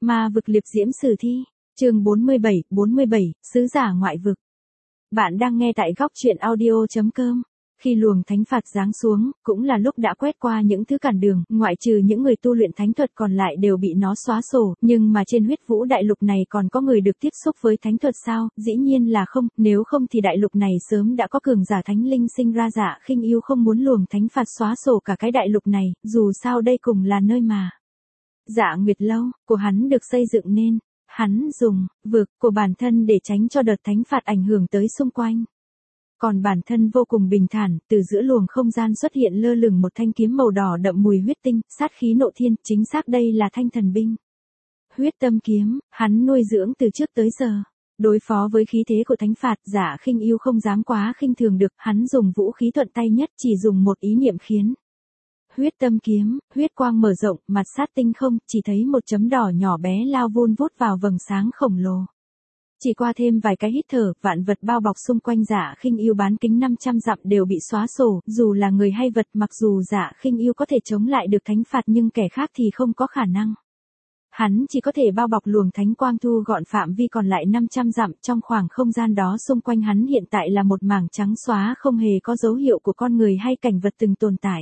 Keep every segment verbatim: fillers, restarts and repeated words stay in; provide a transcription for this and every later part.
Ma vực liệp diễm sử thi, chương bốn mươi bảy, bốn mươi bảy, sứ giả ngoại vực. Bạn đang nghe tại góc truyện audio chấm com. Khi luồng thánh phạt giáng xuống, cũng là lúc đã quét qua những thứ cản đường, ngoại trừ những người tu luyện thánh thuật còn lại đều bị nó xóa sổ, nhưng mà trên huyết vũ đại lục này còn có người được tiếp xúc với thánh thuật sao? Dĩ nhiên là không, nếu không thì đại lục này sớm đã có cường giả thánh linh sinh ra. Dạ Khinh Yêu không muốn luồng thánh phạt xóa sổ cả cái đại lục này, dù sao đây cùng là nơi mà Dạ Nguyệt Lâu của hắn được xây dựng nên, hắn dùng vực của bản thân để tránh cho đợt thánh phạt ảnh hưởng tới xung quanh. Còn bản thân vô cùng bình thản, từ giữa luồng không gian xuất hiện lơ lửng một thanh kiếm màu đỏ đậm mùi huyết tinh, sát khí nộ thiên, chính xác đây là thanh thần binh. Huyết tâm kiếm, hắn nuôi dưỡng từ trước tới giờ. Đối phó với khí thế của thánh phạt, Dạ Khinh Yêu không dám quá khinh thường được, hắn dùng vũ khí thuận tay nhất, chỉ dùng một ý niệm khiến huyết tâm kiếm, huyết quang mở rộng, mặt sát tinh không, chỉ thấy một chấm đỏ nhỏ bé lao vun vút vào vầng sáng khổng lồ. Chỉ qua thêm vài cái hít thở, vạn vật bao bọc xung quanh Dạ Khinh Yêu bán kính năm trăm dặm đều bị xóa sổ, dù là người hay vật, mặc dù Dạ Khinh Yêu có thể chống lại được thánh phạt nhưng kẻ khác thì không có khả năng. Hắn chỉ có thể bao bọc luồng thánh quang thu gọn phạm vi còn lại năm trăm dặm, trong khoảng không gian đó xung quanh hắn hiện tại là một mảng trắng xóa không hề có dấu hiệu của con người hay cảnh vật từng tồn tại.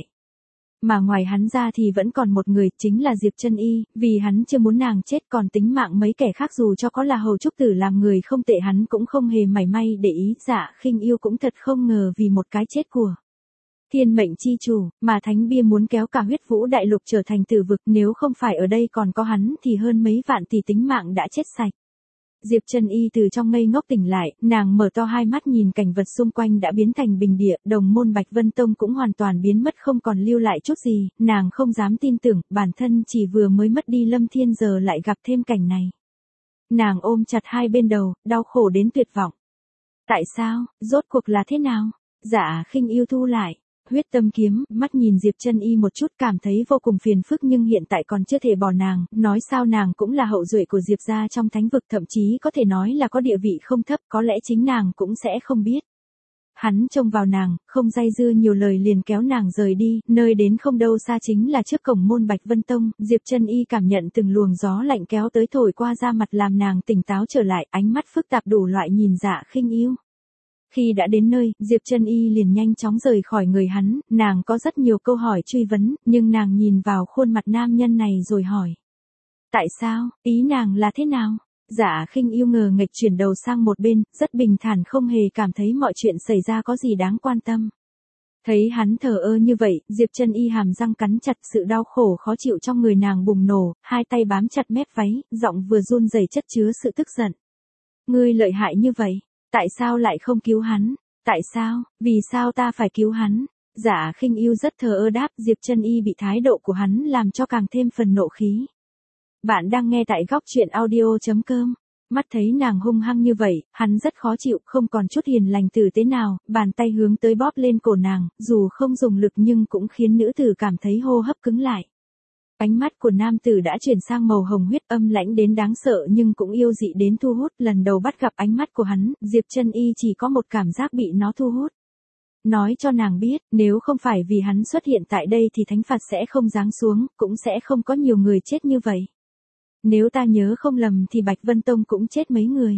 Mà ngoài hắn ra thì vẫn còn một người, chính là Diệp Chân Y, vì hắn chưa muốn nàng chết, còn tính mạng mấy kẻ khác dù cho có là hầu trúc tử làm người không tệ hắn cũng không hề mảy may để ý. Dạ Khinh Yêu cũng thật không ngờ vì một cái chết của thiên mệnh chi chủ, mà thánh bia muốn kéo cả huyết vũ đại lục trở thành tử vực, nếu không phải ở đây còn có hắn thì hơn mấy vạn tỷ tính mạng đã chết sạch. Diệp Chân Y từ trong ngây ngốc tỉnh lại, nàng mở to hai mắt nhìn cảnh vật xung quanh đã biến thành bình địa, đồng môn Bạch Vân Tông cũng hoàn toàn biến mất không còn lưu lại chút gì, nàng không dám tin tưởng, bản thân chỉ vừa mới mất đi Lâm Thiên giờ lại gặp thêm cảnh này. Nàng ôm chặt hai bên đầu, đau khổ đến tuyệt vọng. Tại sao, rốt cuộc là thế nào? Dạ Khinh Yêu thu lại huyết tâm kiếm, mắt nhìn Diệp Chân Y một chút cảm thấy vô cùng phiền phức nhưng hiện tại còn chưa thể bỏ nàng, nói sao nàng cũng là hậu duệ của Diệp gia trong thánh vực, thậm chí có thể nói là có địa vị không thấp, có lẽ chính nàng cũng sẽ không biết. Hắn trông vào nàng, không dây dưa nhiều lời liền kéo nàng rời đi, nơi đến không đâu xa chính là trước cổng môn Bạch Vân Tông. Diệp Chân Y cảm nhận từng luồng gió lạnh kéo tới thổi qua da mặt làm nàng tỉnh táo trở lại, ánh mắt phức tạp đủ loại nhìn Dạ Khinh Yêu. Khi đã đến nơi, Diệp Chân Y liền nhanh chóng rời khỏi người hắn, nàng có rất nhiều câu hỏi truy vấn, nhưng nàng nhìn vào khuôn mặt nam nhân này rồi hỏi. Tại sao, ý nàng là thế nào? Dạ Khinh Yêu ngờ nghệch chuyển đầu sang một bên, rất bình thản không hề cảm thấy mọi chuyện xảy ra có gì đáng quan tâm. Thấy hắn thờ ơ như vậy, Diệp Chân Y hàm răng cắn chặt, sự đau khổ khó chịu trong người nàng bùng nổ, hai tay bám chặt mép váy, giọng vừa run rẩy chất chứa sự tức giận. Ngươi lợi hại như vậy. Tại sao lại không cứu hắn? Tại sao, vì sao ta phải cứu hắn? Dạ Khinh Yêu rất thờ ơ đáp, Diệp Chân Y bị thái độ của hắn làm cho càng thêm phần nộ khí. Bạn đang nghe tại góc truyện audio chấm com. Mắt thấy nàng hung hăng như vậy, hắn rất khó chịu, không còn chút hiền lành tử tế nào, bàn tay hướng tới bóp lên cổ nàng, dù không dùng lực nhưng cũng khiến nữ tử cảm thấy hô hấp cứng lại. Ánh mắt của nam tử đã chuyển sang màu hồng huyết, âm lãnh đến đáng sợ nhưng cũng yêu dị đến thu hút, lần đầu bắt gặp ánh mắt của hắn, Diệp Chân Y chỉ có một cảm giác bị nó thu hút. Nói cho nàng biết, nếu không phải vì hắn xuất hiện tại đây thì thánh phạt sẽ không giáng xuống, cũng sẽ không có nhiều người chết như vậy. Nếu ta nhớ không lầm thì Bạch Vân Tông cũng chết mấy người.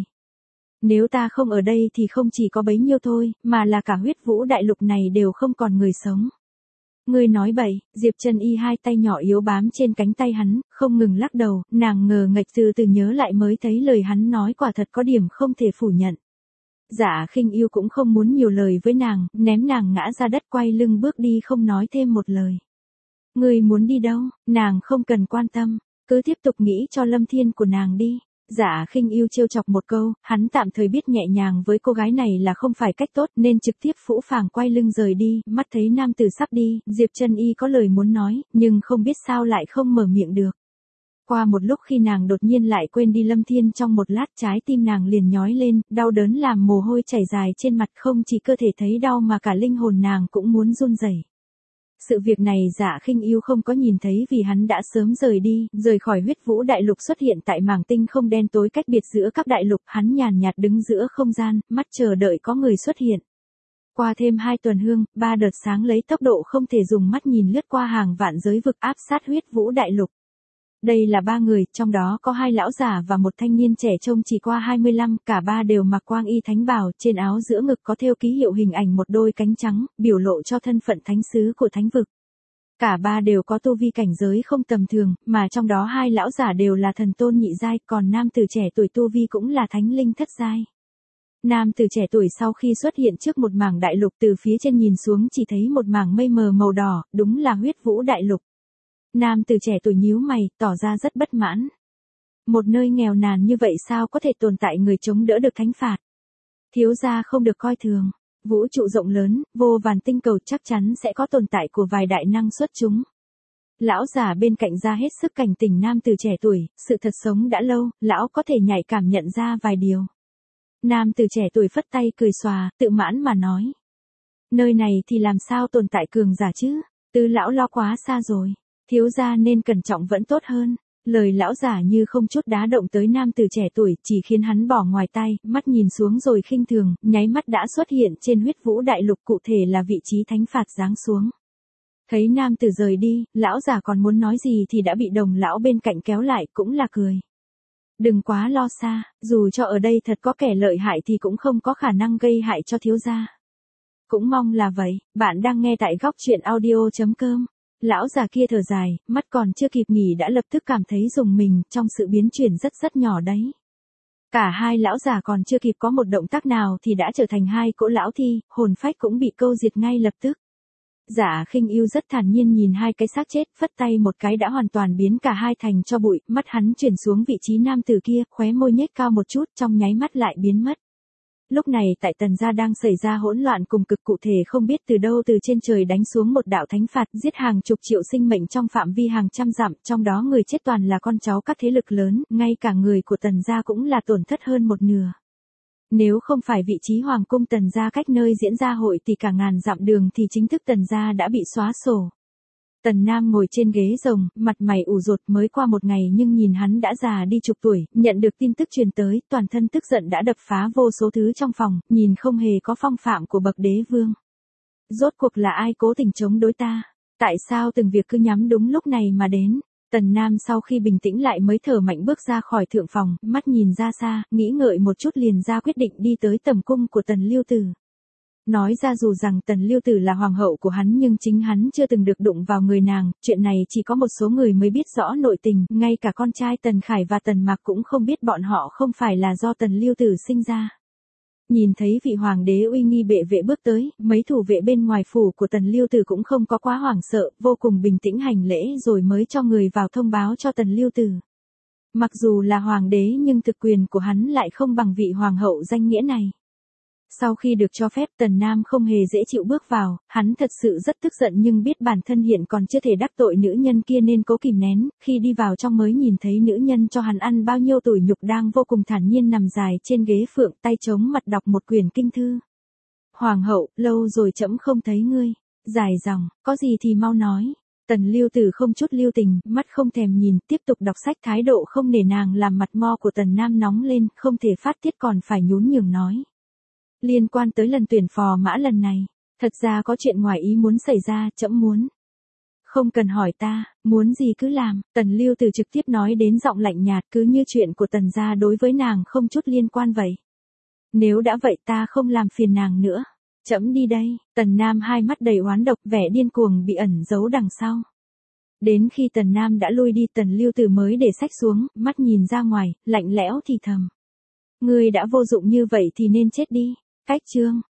Nếu ta không ở đây thì không chỉ có bấy nhiêu thôi, mà là cả huyết vũ đại lục này đều không còn người sống. Ngươi nói bậy, Diệp Chân Y hai tay nhỏ yếu bám trên cánh tay hắn, không ngừng lắc đầu, nàng ngờ nghệch từ từ nhớ lại mới thấy lời hắn nói quả thật có điểm không thể phủ nhận. Dạ Khinh Yêu cũng không muốn nhiều lời với nàng, ném nàng ngã ra đất quay lưng bước đi không nói thêm một lời. Ngươi muốn đi đâu, nàng không cần quan tâm, cứ tiếp tục nghĩ cho Lâm Thiên của nàng đi. Dạ Khinh Yêu trêu chọc một câu, hắn tạm thời biết nhẹ nhàng với cô gái này là không phải cách tốt nên trực tiếp phũ phàng quay lưng rời đi, mắt thấy nam tử sắp đi, Diệp Chân Y có lời muốn nói, nhưng không biết sao lại không mở miệng được. Qua một lúc khi nàng đột nhiên lại quên đi Lâm Thiên trong một lát trái tim nàng liền nhói lên, đau đớn làm mồ hôi chảy dài trên mặt không chỉ cơ thể thấy đau mà cả linh hồn nàng cũng muốn run rẩy. Sự việc này Dạ Khinh Yêu không có nhìn thấy vì hắn đã sớm rời đi, rời khỏi huyết vũ đại lục xuất hiện tại mảng tinh không đen tối cách biệt giữa các đại lục, hắn nhàn nhạt đứng giữa không gian, mắt chờ đợi có người xuất hiện. Qua thêm hai tuần hương, ba đợt sáng lấy tốc độ không thể dùng mắt nhìn lướt qua hàng vạn giới vực áp sát huyết vũ đại lục. Đây là ba người, trong đó có hai lão giả và một thanh niên trẻ trông chỉ qua hai mươi lăm, cả ba đều mặc quang y thánh bào, trên áo giữa ngực có thêu ký hiệu hình ảnh một đôi cánh trắng, biểu lộ cho thân phận thánh sứ của thánh vực. Cả ba đều có tu vi cảnh giới không tầm thường, mà trong đó hai lão giả đều là thần tôn nhị giai, còn nam tử trẻ tuổi tu vi cũng là thánh linh thất giai. Nam tử trẻ tuổi sau khi xuất hiện trước một mảng đại lục từ phía trên nhìn xuống chỉ thấy một mảng mây mờ màu đỏ, đúng là huyết vũ đại lục. Nam tử trẻ tuổi nhíu mày, tỏ ra rất bất mãn. Một nơi nghèo nàn như vậy sao có thể tồn tại người chống đỡ được thánh phạt? Thiếu gia không được coi thường. Vũ trụ rộng lớn, vô vàn tinh cầu chắc chắn sẽ có tồn tại của vài đại năng xuất chúng. Lão già bên cạnh ra hết sức cảnh tỉnh nam tử trẻ tuổi, sự thật sống đã lâu, lão có thể nhạy cảm nhận ra vài điều. Nam tử trẻ tuổi phất tay cười xòa, tự mãn mà nói. Nơi này thì làm sao tồn tại cường giả chứ? Tứ lão lo quá xa rồi. Thiếu gia nên cẩn trọng vẫn tốt hơn. Lời lão giả như không chút đá động tới nam tử trẻ tuổi, chỉ khiến hắn bỏ ngoài tay, mắt nhìn xuống rồi khinh thường, nháy mắt đã xuất hiện trên huyết vũ đại lục, cụ thể là vị trí thánh phạt giáng xuống. Thấy nam tử rời đi, lão giả còn muốn nói gì thì đã bị đồng lão bên cạnh kéo lại, cũng là cười. Đừng quá lo xa, dù cho ở đây thật có kẻ lợi hại thì cũng không có khả năng gây hại cho thiếu gia. Cũng mong là vậy. Bạn đang nghe tại góc truyện audio chấm com. Lão già kia thở dài, mắt còn chưa kịp nghỉ đã lập tức cảm thấy rùng mình, trong sự biến chuyển rất rất nhỏ đấy. Cả hai lão già còn chưa kịp có một động tác nào thì đã trở thành hai cỗ lão thi, hồn phách cũng bị câu diệt ngay lập tức. Giả Khinh Ưu rất thản nhiên nhìn hai cái xác chết, phất tay một cái đã hoàn toàn biến cả hai thành tro bụi, mắt hắn chuyển xuống vị trí nam tử kia, khóe môi nhếch cao một chút, trong nháy mắt lại biến mất. Lúc này tại Tần gia đang xảy ra hỗn loạn cùng cực, cụ thể không biết từ đâu từ trên trời đánh xuống một đạo thánh phạt, giết hàng chục triệu sinh mệnh trong phạm vi hàng trăm dặm, trong đó người chết toàn là con cháu các thế lực lớn, ngay cả người của Tần gia cũng là tổn thất hơn một nửa. Nếu không phải vị trí hoàng cung Tần gia cách nơi diễn ra hội thì cả ngàn dặm đường thì chính thức Tần gia đã bị xóa sổ. Tần Nam ngồi trên ghế rồng, mặt mày ủ rột, mới qua một ngày nhưng nhìn hắn đã già đi chục tuổi, nhận được tin tức truyền tới, toàn thân tức giận đã đập phá vô số thứ trong phòng, nhìn không hề có phong phạm của bậc đế vương. Rốt cuộc là ai cố tình chống đối ta? Tại sao từng việc cứ nhắm đúng lúc này mà đến? Tần Nam sau khi bình tĩnh lại mới thở mạnh bước ra khỏi thượng phòng, mắt nhìn ra xa, nghĩ ngợi một chút liền ra quyết định đi tới tầm cung của Tần Liêu Tử. Nói ra dù rằng Tần Liêu Tử là hoàng hậu của hắn nhưng chính hắn chưa từng được đụng vào người nàng, chuyện này chỉ có một số người mới biết rõ nội tình, ngay cả con trai Tần Khải và Tần Mạc cũng không biết bọn họ không phải là do Tần Liêu Tử sinh ra. Nhìn thấy vị hoàng đế uy nghi bệ vệ bước tới, mấy thủ vệ bên ngoài phủ của Tần Liêu Tử cũng không có quá hoảng sợ, vô cùng bình tĩnh hành lễ rồi mới cho người vào thông báo cho Tần Liêu Tử. Mặc dù là hoàng đế nhưng thực quyền của hắn lại không bằng vị hoàng hậu danh nghĩa này. Sau khi được cho phép Tần Nam không hề dễ chịu bước vào, hắn thật sự rất tức giận nhưng biết bản thân hiện còn chưa thể đắc tội nữ nhân kia nên cố kìm nén, khi đi vào trong mới nhìn thấy nữ nhân cho hắn ăn bao nhiêu tủi nhục đang vô cùng thản nhiên nằm dài trên ghế phượng, tay chống mặt đọc một quyển kinh thư. Hoàng hậu, lâu rồi trẫm không thấy ngươi. Dài dòng, có gì thì mau nói. Tần Liêu Tử không chút lưu tình, mắt không thèm nhìn, tiếp tục đọc sách, thái độ không nể nang làm mặt mo của Tần Nam nóng lên, không thể phát tiết còn phải nhún nhường nói. Liên quan tới lần tuyển phò mã lần này, thật ra có chuyện ngoài ý muốn xảy ra, trẫm muốn. Không cần hỏi ta, muốn gì cứ làm, Tần Liêu Tử trực tiếp nói đến giọng lạnh nhạt, cứ như chuyện của Tần gia đối với nàng không chút liên quan vậy. Nếu đã vậy ta không làm phiền nàng nữa. Trẫm đi đây. Tần Nam hai mắt đầy oán độc, vẻ điên cuồng bị ẩn giấu đằng sau. Đến khi Tần Nam đã lui đi, Tần Liêu Tử mới để sách xuống, mắt nhìn ra ngoài, lạnh lẽo thì thầm. Ngươi đã vô dụng như vậy thì nên chết đi. Cách chương.